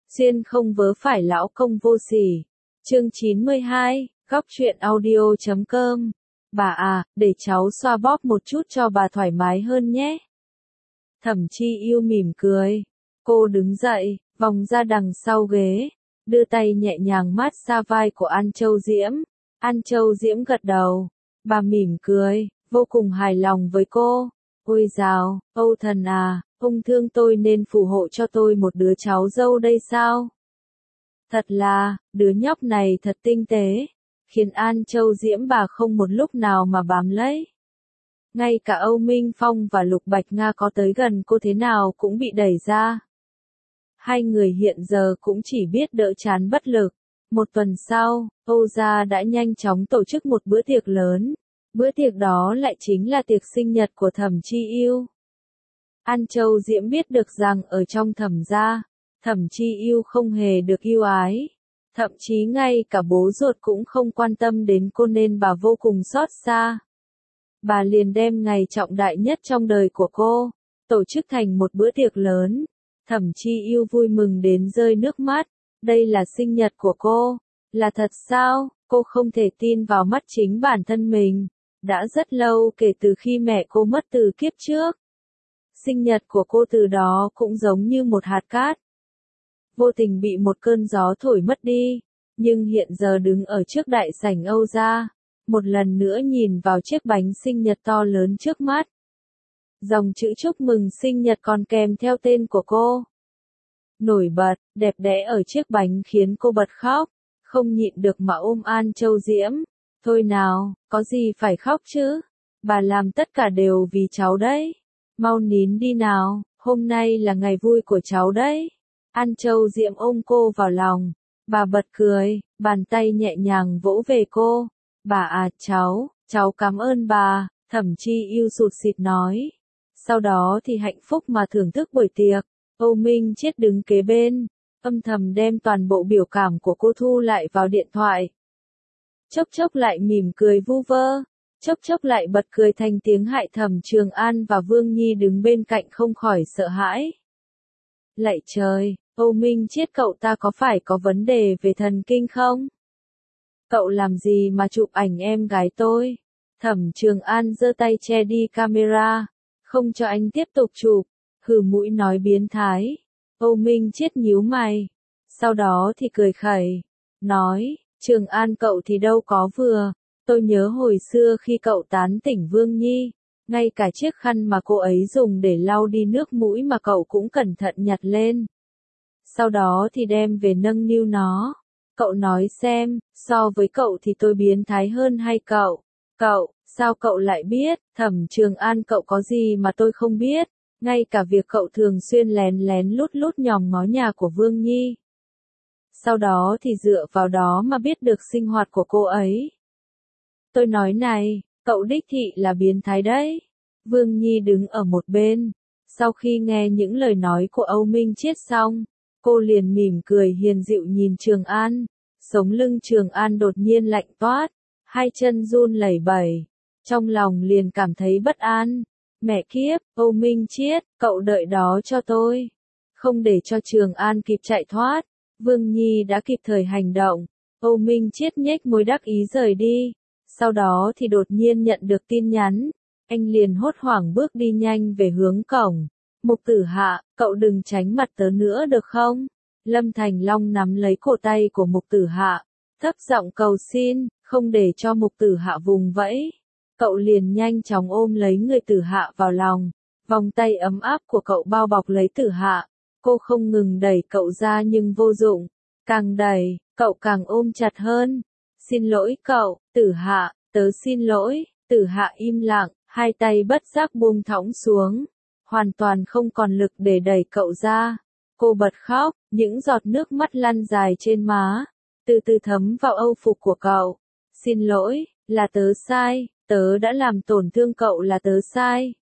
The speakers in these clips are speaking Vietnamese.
Xuyên không vớ phải lão công vô sỉ. Chương 92, góc truyện audio.com. Bà à, để cháu xoa bóp một chút cho bà thoải mái hơn nhé. Thẩm Chi Yêu mỉm cười. Cô đứng dậy, vòng ra đằng sau ghế, đưa tay nhẹ nhàng mát xa vai của An Châu Diễm. An Châu Diễm gật đầu. Bà mỉm cười, vô cùng hài lòng với cô. Ôi dào, Âu Thần à, ông thương tôi nên phù hộ cho tôi một đứa cháu dâu đây sao? Thật là, đứa nhóc này thật tinh tế, khiến An Châu Diễm bà không một lúc nào mà bám lấy. Ngay cả Âu Minh Phong và Lục Bạch Nga có tới gần cô thế nào cũng bị đẩy ra. Hai người hiện giờ cũng chỉ biết đỡ chán bất lực. Một tuần sau, Âu gia đã nhanh chóng tổ chức một bữa tiệc lớn. Bữa tiệc đó lại chính là tiệc sinh nhật của Thẩm Chi Yêu. An Châu Diễm biết được rằng ở trong Thẩm gia, Thẩm Chi Yêu không hề được yêu ái. Thậm chí ngay cả bố ruột cũng không quan tâm đến cô nên bà vô cùng xót xa. Bà liền đem ngày trọng đại nhất trong đời của cô, tổ chức thành một bữa tiệc lớn. Thẩm Chi Yêu vui mừng đến rơi nước mắt. Đây là sinh nhật của cô. Là thật sao? Cô không thể tin vào mắt chính bản thân mình. Đã rất lâu kể từ khi mẹ cô mất từ kiếp trước. Sinh nhật của cô từ đó cũng giống như một hạt cát. Vô tình bị một cơn gió thổi mất đi. Nhưng hiện giờ đứng ở trước đại sảnh Âu gia, một lần nữa nhìn vào chiếc bánh sinh nhật to lớn trước mắt. Dòng chữ chúc mừng sinh nhật còn kèm theo tên của cô. Nổi bật, đẹp đẽ ở chiếc bánh khiến cô bật khóc, không nhịn được mà ôm An Châu Diễm. Thôi nào, có gì phải khóc chứ? Bà làm tất cả đều vì cháu đấy. Mau nín đi nào, hôm nay là ngày vui của cháu đấy. An Châu Diễm ôm cô vào lòng. Bà bật cười, bàn tay nhẹ nhàng vỗ về cô. Bà à cháu cảm ơn bà, Thẩm Chi Yêu sụt sịt nói. Sau đó thì hạnh phúc mà thưởng thức buổi tiệc. Âu Minh Chiết đứng kế bên, âm thầm đem toàn bộ biểu cảm của cô thu lại vào điện thoại. Chốc chốc lại mỉm cười vu vơ, chốc chốc lại bật cười thành tiếng hại. Thẩm Trường An và Vương Nhi đứng bên cạnh không khỏi sợ hãi. Lạy trời, Âu Minh Chiết cậu ta có phải có vấn đề về thần kinh không? Cậu làm gì mà chụp ảnh em gái tôi? Thẩm Trường An giơ tay che đi camera, không cho anh tiếp tục chụp. Hừ mũi nói biến thái. Âu Minh Chiết nhíu mày. Sau đó thì cười khẩy. Nói, Trường An cậu thì đâu có vừa. Tôi nhớ hồi xưa khi cậu tán tỉnh Vương Nhi. Ngay cả chiếc khăn mà cô ấy dùng để lau đi nước mũi mà cậu cũng cẩn thận nhặt lên. Sau đó thì đem về nâng niu nó. Cậu nói xem, so với cậu thì tôi biến thái hơn hay cậu? Cậu, sao cậu lại biết? Thẩm Trường An cậu có gì mà tôi không biết? Ngay cả việc cậu thường xuyên lén lén lút lút nhòm ngó nhà của Vương Nhi. Sau đó thì dựa vào đó mà biết được sinh hoạt của cô ấy. Tôi nói này, cậu đích thị là biến thái đấy. Vương Nhi đứng ở một bên. Sau khi nghe những lời nói của Âu Minh Chiết xong, cô liền mỉm cười hiền dịu nhìn Trường An. Sống lưng Trường An đột nhiên lạnh toát, hai chân run lẩy bẩy. Trong lòng liền cảm thấy bất an. Mẹ kiếp, Âu Minh Chiết, cậu đợi đó cho tôi. Không để cho Trường An kịp chạy thoát, Vương Nhi đã kịp thời hành động. Âu Minh Chiết nhếch môi đắc ý rời đi. Sau đó thì đột nhiên nhận được tin nhắn. Anh liền hốt hoảng bước đi nhanh về hướng cổng. Mục Tử Hạ, cậu đừng tránh mặt tớ nữa được không? Lâm Thành Long nắm lấy cổ tay của Mục Tử Hạ, thấp giọng cầu xin, không để cho Mục Tử Hạ vùng vẫy. Cậu liền nhanh chóng ôm lấy người Tử Hạ vào lòng. Vòng tay ấm áp của cậu bao bọc lấy Tử Hạ. Cô không ngừng đẩy cậu ra nhưng vô dụng. Càng đẩy, cậu càng ôm chặt hơn. Xin lỗi cậu, Tử Hạ, tớ xin lỗi. Tử Hạ im lặng, hai tay bất giác buông thõng xuống. Hoàn toàn không còn lực để đẩy cậu ra. Cô bật khóc, những giọt nước mắt lăn dài trên má, từ từ thấm vào âu phục của cậu. Xin lỗi, là tớ sai. Tớ đã làm tổn thương cậu là tớ sai.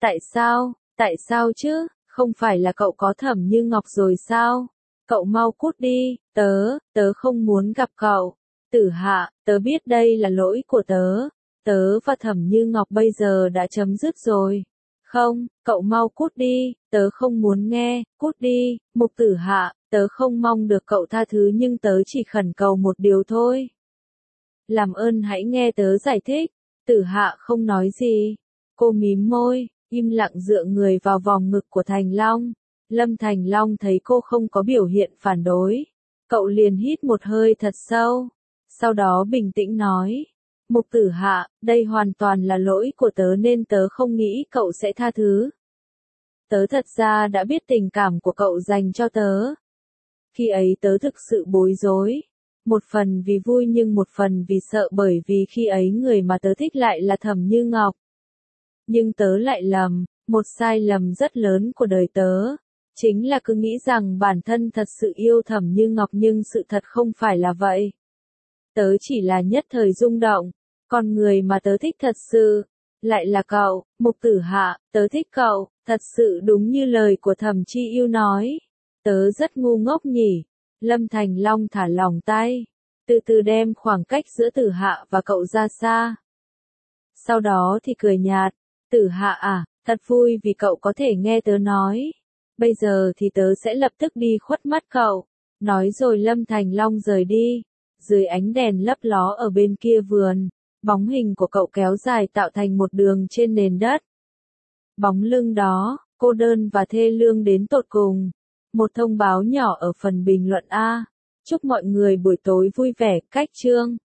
Tại sao chứ? Không phải là cậu có Thẩm Như Ngọc rồi sao? Cậu mau cút đi, tớ không muốn gặp cậu. Tử Hạ, tớ biết đây là lỗi của tớ. Tớ và Thẩm Như Ngọc bây giờ đã chấm dứt rồi. Không, cậu mau cút đi, tớ không muốn nghe, cút đi. Mục Tử Hạ, Tớ không mong được cậu tha thứ nhưng tớ chỉ khẩn cầu một điều thôi. Làm ơn hãy nghe tớ giải thích. Tử Hạ không nói gì. Cô mím môi, im lặng dựa người vào vòng ngực của Thành Long. Lâm Thành Long thấy cô không có biểu hiện phản đối. Cậu liền hít một hơi thật sâu. Sau đó bình tĩnh nói. Mục Tử Hạ, đây hoàn toàn là lỗi của tớ nên tớ không nghĩ cậu sẽ tha thứ. Tớ thật ra đã biết tình cảm của cậu dành cho tớ. Khi ấy tớ thực sự bối rối. Một phần vì vui nhưng một phần vì sợ bởi vì khi ấy người mà tớ thích lại là Thẩm Như Ngọc. Nhưng tớ lại lầm, một sai lầm rất lớn của đời tớ. Chính là cứ nghĩ rằng bản thân thật sự yêu Thẩm Như Ngọc nhưng sự thật không phải là vậy. Tớ chỉ là nhất thời rung động. Còn người mà tớ thích thật sự, lại là cậu, Mục Tử Hạ, tớ thích cậu, thật sự đúng như lời của Thẩm Chi Yêu nói. Tớ rất ngu ngốc nhỉ. Lâm Thành Long thả lỏng tay, từ từ đem khoảng cách giữa Tử Hạ và cậu ra xa. Sau đó thì cười nhạt, Tử Hạ à, thật vui vì cậu có thể nghe tớ nói. Bây giờ thì tớ sẽ lập tức đi khuất mắt cậu. Nói rồi Lâm Thành Long rời đi. Dưới ánh đèn lấp ló ở bên kia vườn, bóng hình của cậu kéo dài tạo thành một đường trên nền đất. Bóng lưng đó, cô đơn và thê lương đến tột cùng. Một thông báo nhỏ ở phần bình luận A. Chúc mọi người buổi tối vui vẻ, cách chương.